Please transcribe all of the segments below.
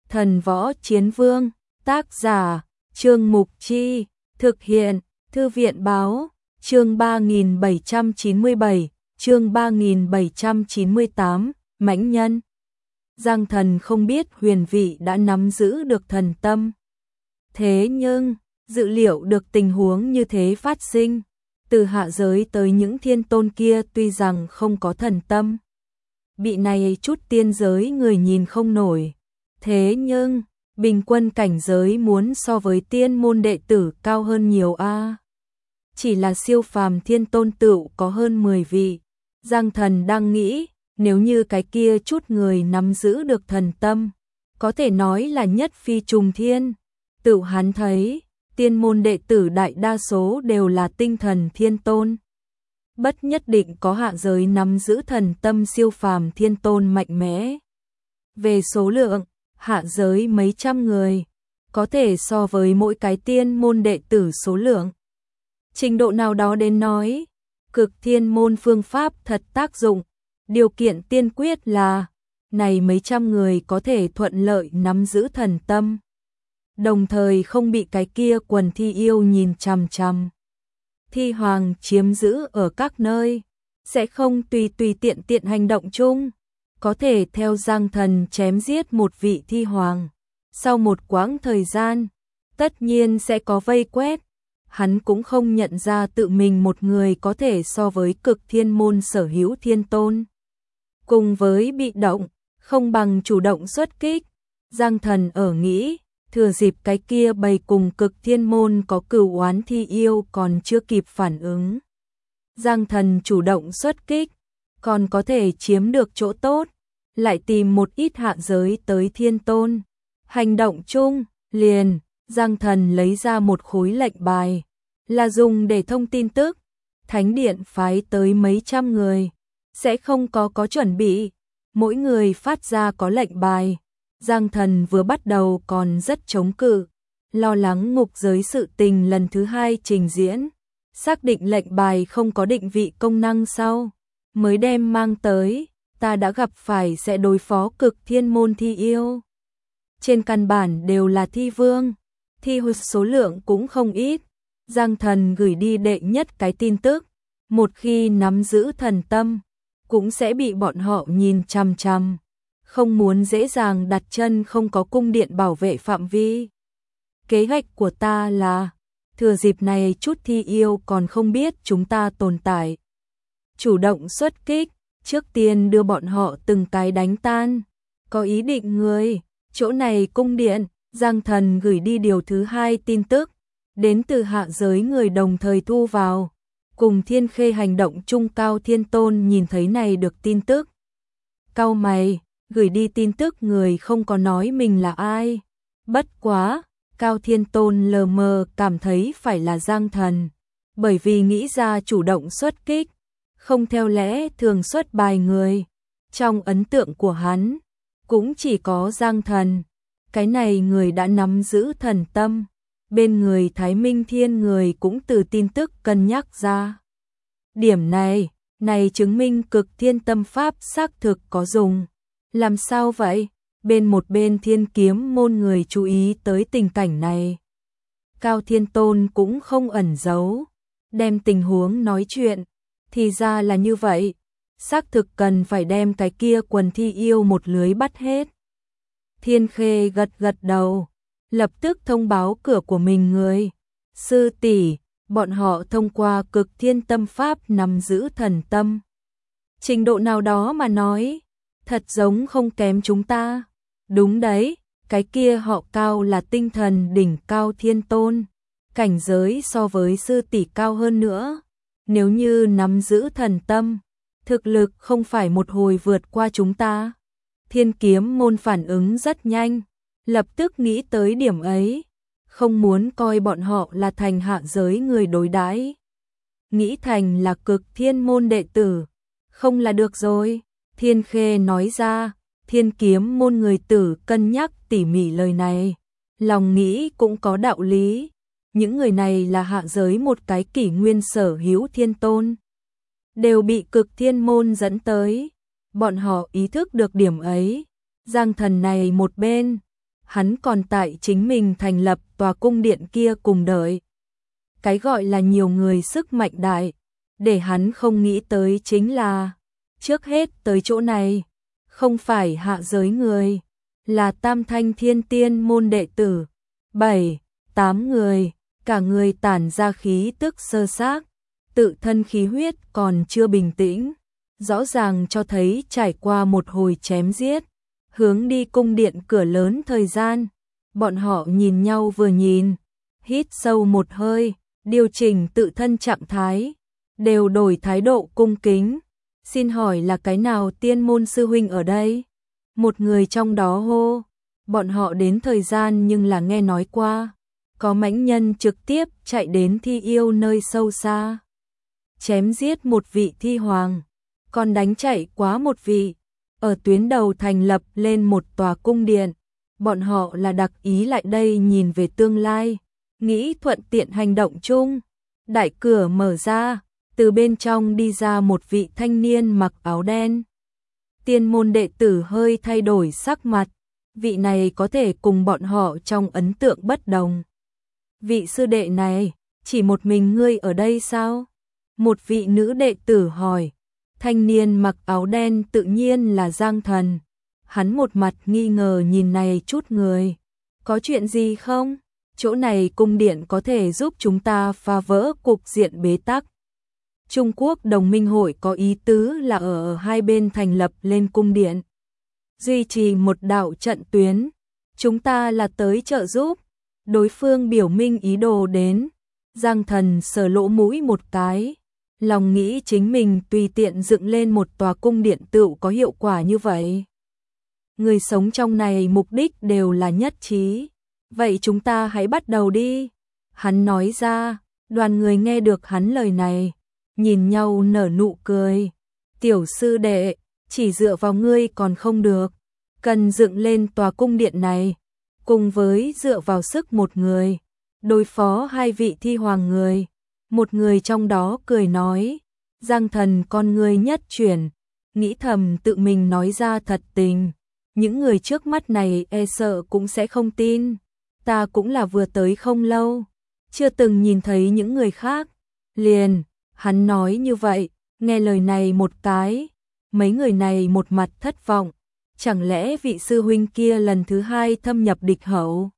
Thần Võ Chiến Vương, tác giả, Trương Mục Chi, thực hiện, Thư viện Báo, chương 3797, chương 3798, Mãnh Nhân. Giang Thần không biết Huyền Vị đã nắm giữ được thần tâm. Thế nhưng, dự liệu được tình huống như thế phát sinh, từ hạ giới tới những thiên tôn kia tuy rằng không có thần tâm, bị này chút tiên giới người nhìn không nổi. Thế nhưng, bình quân cảnh giới muốn so với tiên môn đệ tử cao hơn nhiều a. Chỉ là siêu phàm thiên tôn tựu có hơn 10 vị. Giang Thần đang nghĩ, nếu như cái kia chút người nắm giữ được thần tâm, có thể nói là nhất phi trùng thiên. Tựu hắn thấy, tiên môn đệ tử đại đa số đều là tinh thần thiên tôn. Bất nhất định có hạ giới nắm giữ thần tâm siêu phàm thiên tôn mạnh mẽ. Về số lượng, hạ giới mấy trăm người, có thể so với mỗi cái tiên môn đệ tử số lượng. Trình độ nào đó đến nói, cực thiên môn phương pháp thật tác dụng, điều kiện tiên quyết là, này mấy trăm người có thể thuận lợi nắm giữ thần tâm, đồng thời không bị cái kia quần thi yêu nhìn chằm chằm. Thi hoàng chiếm giữ ở các nơi, sẽ không tùy tiện tiện hành động chung, có thể theo Giang Thần chém giết một vị thi hoàng. Sau một quãng thời gian, tất nhiên sẽ có vây quét, hắn cũng không nhận ra tự mình một người có thể so với cực thiên môn sở hữu thiên tôn. Cùng với bị động, không bằng chủ động xuất kích, Giang Thần ở nghĩ, thừa dịp cái kia bầy cùng cực thiên môn có cừu oán thi yêu còn chưa kịp phản ứng. Giang Thần chủ động xuất kích, còn có thể chiếm được chỗ tốt, lại tìm một ít hạ giới tới thiên tôn. Hành động chung, liền, Giang Thần lấy ra một khối lệnh bài, là dùng để thông tin tức. Thánh điện phái tới mấy trăm người, sẽ không có chuẩn bị, mỗi người phát ra có lệnh bài. Giang Thần vừa bắt đầu còn rất chống cự, lo lắng ngục giới sự tình lần thứ hai trình diễn, xác định lệnh bài không có định vị công năng sau, mới đem mang tới. Ta đã gặp phải sẽ đối phó cực thiên môn thi yêu. Trên căn bản đều là thi vương, thi hụt số lượng cũng không ít. Giang Thần gửi đi đệ nhất cái tin tức, một khi nắm giữ thần tâm, cũng sẽ bị bọn họ nhìn chằm chằm, không muốn dễ dàng đặt chân không có cung điện bảo vệ phạm vi. Kế hoạch của ta là, thừa dịp này chút thi yêu còn không biết chúng ta tồn tại, chủ động xuất kích, trước tiên đưa bọn họ từng cái đánh tan. Có ý định người, chỗ này cung điện. Giang Thần gửi đi điều thứ hai tin tức, đến từ hạ giới người đồng thời thu vào, cùng Thiên Khê hành động chung. Cao Thiên Tôn nhìn thấy này được tin tức, cau mày, gửi đi tin tức người không có nói mình là ai. Bất quá, Cao Thiên Tôn lờ mờ cảm thấy phải là Giang Thần, bởi vì nghĩ ra chủ động xuất kích, không theo lẽ thường xuất bài người. Trong ấn tượng của hắn, cũng chỉ có Giang Thần, cái này người đã nắm giữ thần tâm. Bên người Thái Minh Thiên người cũng từ tin tức cân nhắc ra. Điểm này chứng minh cực thiên tâm pháp xác thực có dùng. Làm sao vậy? Bên Thiên Kiếm môn người chú ý tới tình cảnh này. Cao Thiên Tôn cũng không ẩn giấu, đem tình huống nói chuyện. Thì ra là như vậy, xác thực cần phải đem cái kia quần thi yêu một lưới bắt hết. Thiên Khê gật đầu, lập tức thông báo cửa của mình người. Sư tỷ, bọn họ thông qua cực thiên tâm pháp nắm giữ thần tâm. Trình độ nào đó mà nói, thật giống không kém chúng ta. Đúng đấy, cái kia họ Cao là tinh thần đỉnh cao thiên tôn, cảnh giới so với sư tỷ cao hơn nữa. Nếu như nắm giữ thần tâm, thực lực không phải một hồi vượt qua chúng ta. Thiên Kiếm môn phản ứng rất nhanh, lập tức nghĩ tới điểm ấy, không muốn coi bọn họ là thành hạ giới người đối đãi, nghĩ thành là cực thiên môn đệ tử, không là được rồi. Thiên Khê nói ra, Thiên Kiếm môn người tử cân nhắc tỉ mỉ lời này, lòng nghĩ cũng có đạo lý. Những người này là hạ giới một cái kỷ nguyên sở hữu thiên tôn, đều bị cực thiên môn dẫn tới. Bọn họ ý thức được điểm ấy. Giang Thần này một bên, hắn còn tại chính mình thành lập tòa cung điện kia cùng đợi. Cái gọi là nhiều người sức mạnh đại, để hắn không nghĩ tới chính là, trước hết tới chỗ này, không phải hạ giới người, là Tam Thanh Thiên Tiên môn đệ tử, 7, 8 người, cả người tản ra khí tức sơ xác, tự thân khí huyết còn chưa bình tĩnh, rõ ràng cho thấy trải qua một hồi chém giết, hướng đi cung điện cửa lớn thời gian, bọn họ nhìn nhau vừa nhìn, hít sâu một hơi, điều chỉnh tự thân trạng thái, đều đổi thái độ cung kính. Xin hỏi là cái nào tiên môn sư huynh ở đây? Một người trong đó hô, bọn họ đến thời gian nhưng là nghe nói qua, có mãnh nhân trực tiếp chạy đến Thi Yêu nơi sâu xa, chém giết một vị thi hoàng, còn đánh chạy quá một vị, ở tuyến đầu thành lập lên một tòa cung điện, bọn họ là đặc ý lại đây nhìn về tương lai, nghĩ thuận tiện hành động chung. Đại cửa mở ra, từ bên trong đi ra một vị thanh niên mặc áo đen. Tiên môn đệ tử hơi thay đổi sắc mặt, vị này có thể cùng bọn họ trong ấn tượng bất đồng. Vị sư đệ này, chỉ một mình ngươi ở đây sao? Một vị nữ đệ tử hỏi. Thanh niên mặc áo đen tự nhiên là Giang Thần. Hắn một mặt nghi ngờ nhìn này chút người. Có chuyện gì không? Chỗ này cung điện có thể giúp chúng ta phá vỡ cục diện bế tắc. Trung Quốc Đồng minh hội có ý tứ là ở hai bên thành lập lên cung điện, duy trì một đạo trận tuyến, chúng ta là tới trợ giúp. Đối phương biểu minh ý đồ đến, Giang Thần sờ lỗ mũi một cái, lòng nghĩ chính mình tùy tiện dựng lên một tòa cung điện tựu có hiệu quả như vậy. Người sống trong này mục đích đều là nhất trí, vậy chúng ta hãy bắt đầu đi. Hắn nói ra, đoàn người nghe được hắn lời này, nhìn nhau nở nụ cười. Tiểu sư đệ, chỉ dựa vào ngươi còn không được, cần dựng lên tòa cung điện này, cùng với dựa vào sức một người, đối phó hai vị thi hoàng người. Một người trong đó cười nói, Giang Thần con ngươi nhất chuyển, nghĩ thầm tự mình nói ra thật tình. Những người trước mắt này e sợ cũng sẽ không tin, ta cũng là vừa tới không lâu, chưa từng nhìn thấy những người khác. Liền, hắn nói như vậy, nghe lời này một cái, mấy người này một mặt thất vọng, chẳng lẽ vị sư huynh kia lần thứ hai thâm nhập địch hậu?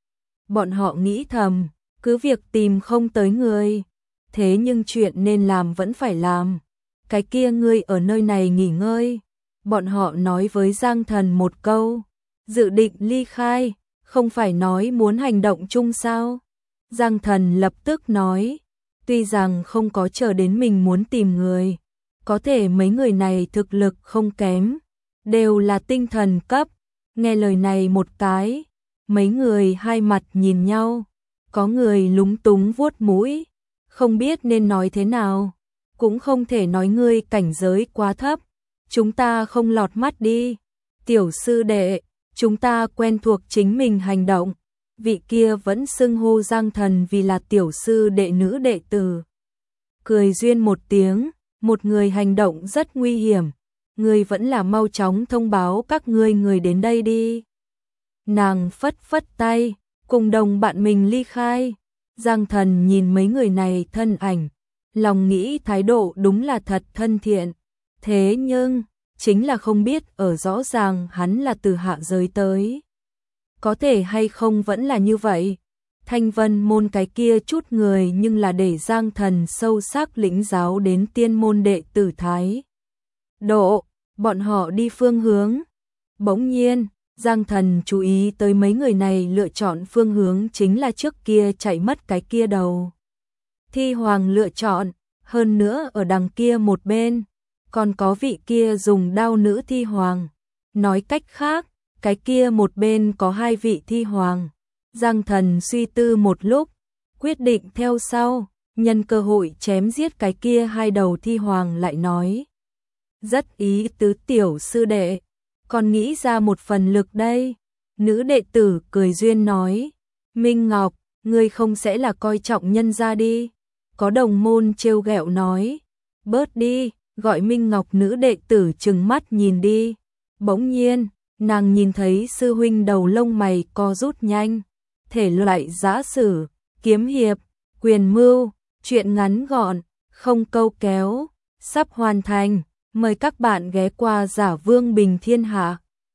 Bọn họ nghĩ thầm, cứ việc tìm không tới người, thế nhưng chuyện nên làm vẫn phải làm. Cái kia ngươi ở nơi này nghỉ ngơi. Bọn họ nói với Giang Thần một câu, dự định ly khai, không phải nói muốn hành động chung sao? Giang Thần lập tức nói, tuy rằng không có chờ đến mình muốn tìm người, có thể mấy người này thực lực không kém, đều là tinh thần cấp. Nghe lời này một cái, mấy người hai mặt nhìn nhau, có người lúng túng vuốt mũi, không biết nên nói thế nào, cũng không thể nói ngươi cảnh giới quá thấp, chúng ta không lọt mắt đi. Tiểu sư đệ, chúng ta quen thuộc chính mình hành động. Vị kia vẫn xưng hô Giang Thần vì là tiểu sư đệ nữ đệ tử. Cười duyên một tiếng, một người hành động rất nguy hiểm, ngươi vẫn là mau chóng thông báo các ngươi người đến đây đi. Nàng phất phất tay, cùng đồng bạn mình ly khai. Giang Thần nhìn mấy người này thân ảnh, lòng nghĩ thái độ đúng là thật thân thiện. Thế nhưng, chính là không biết ở rõ ràng hắn là từ hạ giới tới. Có thể hay không vẫn là như vậy. Thanh Vân môn cái kia chút người nhưng là để Giang Thần sâu sắc lĩnh giáo đến tiên môn đệ tử thái độ, bọn họ đi phương hướng. Bỗng nhiên, Giang Thần chú ý tới mấy người này lựa chọn phương hướng chính là trước kia chạy mất cái kia đầu. Thi hoàng lựa chọn, hơn nữa ở đằng kia một bên, còn có vị kia dùng đao nữ thi hoàng. Nói cách khác, cái kia một bên có hai vị thi hoàng. Giang Thần suy tư một lúc, quyết định theo sau, nhân cơ hội chém giết cái kia hai đầu thi hoàng lại nói. Rất ý tứ tiểu sư đệ, còn nghĩ ra một phần lực đây. Nữ đệ tử cười duyên nói, Minh Ngọc, ngươi không sẽ là coi trọng nhân gia đi. Có đồng môn trêu ghẹo nói, bớt đi, gọi Minh Ngọc. Nữ đệ tử trừng mắt nhìn đi. Bỗng nhiên, nàng nhìn thấy sư huynh đầu lông mày co rút nhanh, thể loại giã sử, kiếm hiệp, quyền mưu, truyện ngắn gọn, không câu kéo, sắp hoàn thành, mời các bạn ghé qua Giả Vương Bình Thiên Hạ.